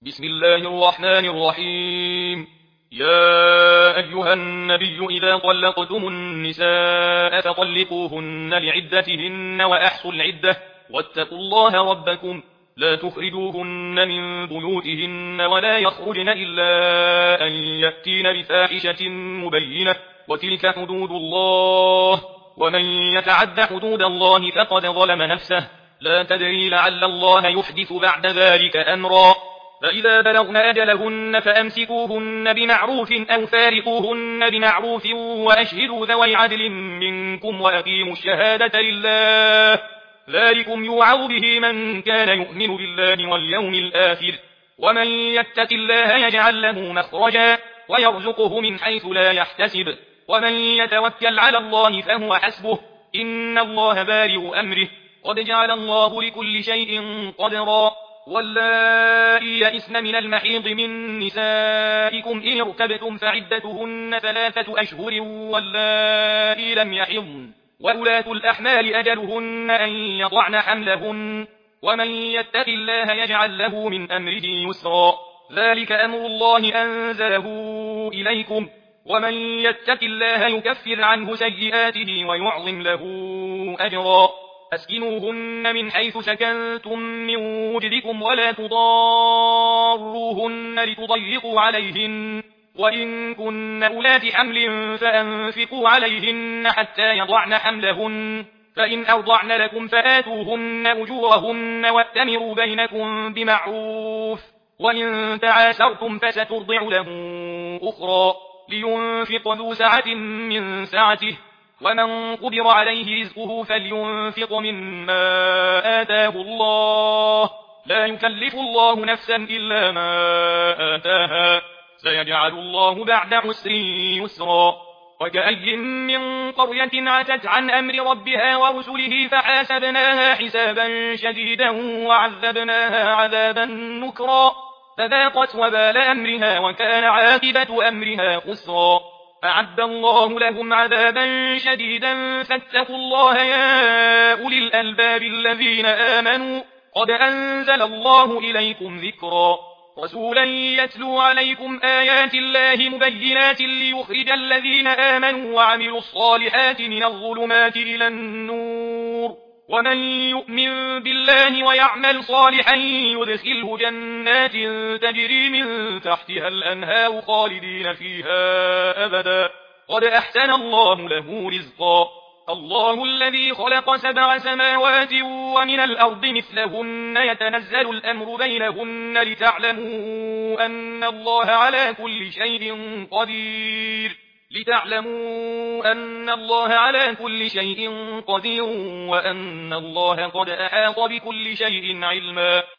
بسم الله الرحمن الرحيم. يا أيها النبي إذا طلقتم النساء فطلقوهن لعدتهن وأحصوا العدة واتقوا الله ربكم لا تخرجوهن من بيوتهن ولا يخرجن إلا أن يأتين بفاحشة مبينة وتلك حدود الله ومن يتعد حدود الله فقد ظلم نفسه لا تدري لعل الله يحدث بعد ذلك أمرا. فإذا بلغن أجلهن فأمسكوهن بمعروف أو فارقوهن بمعروف وأشهدوا ذوي عدل منكم وأقيموا الشهادة لله ذلكم يوعظ به من كان يؤمن بالله واليوم الآخر ومن يتق الله يجعل له مخرجا ويرزقه من حيث لا يحتسب ومن يتوكل على الله فهو حسبه إن الله بالغ أمره قد جعل الله لكل شيء قدرا. واللائي يئسن من المحيض من نسائكم إن ارتبتم فعدتهن 3 أشهر واللائي لم يحضن وأولاة الأحمال أجلهن أن يضعن حملهن ومن يتق الله يجعل له من أمره يسرا ذلك أمر الله أنزله إليكم ومن يتق الله يكفر عنه سيئاته ويعظم له أجرا. أسكنوهن من حيث سكنتم من وجدكم ولا تضاروهن لتضيقوا عليهن وإن كن أولات حمل فأنفقوا عليهن حتى يضعن حملهن فإن أرضعن لكم فآتوهن أجورهن وأتمروا بينكم بمعروف وإن تعاسرتم فسترضع له أخرى لينفق ذو سعة من سعته ومن قدر عليه رزقه فلينفق مما آتاه الله لا يكلف الله نفسا إلا ما آتاها سيجعل الله بعد عسر يسرا. وكأي من قرية عتت عن أمر ربها ورسله فحاسبناها حسابا شديدا وعذبناها عذابا نكرا فذاقت وبال أمرها وكان عاقبة أمرها خسرا. أعد الله لهم عذابا شديدا فاتقوا الله يا أولي الألباب الذين آمنوا قد أنزل الله إليكم ذكرا رسولا يتلو عليكم آيات الله مبينات ليخرج الذين آمنوا وعملوا الصالحات من الظلمات إلى النور ومن يؤمن بالله ويعمل صالحا يدخله جنات تجري من تحتها الأنهار خالدين فيها أبدا قد أحسن الله له رزقا. الله الذي خلق 7 سماوات ومن الأرض مثلهن يتنزل الأمر بينهن لتعلموا أن الله على كل شيء قدير وأن الله قد أحاط بكل شيء علما.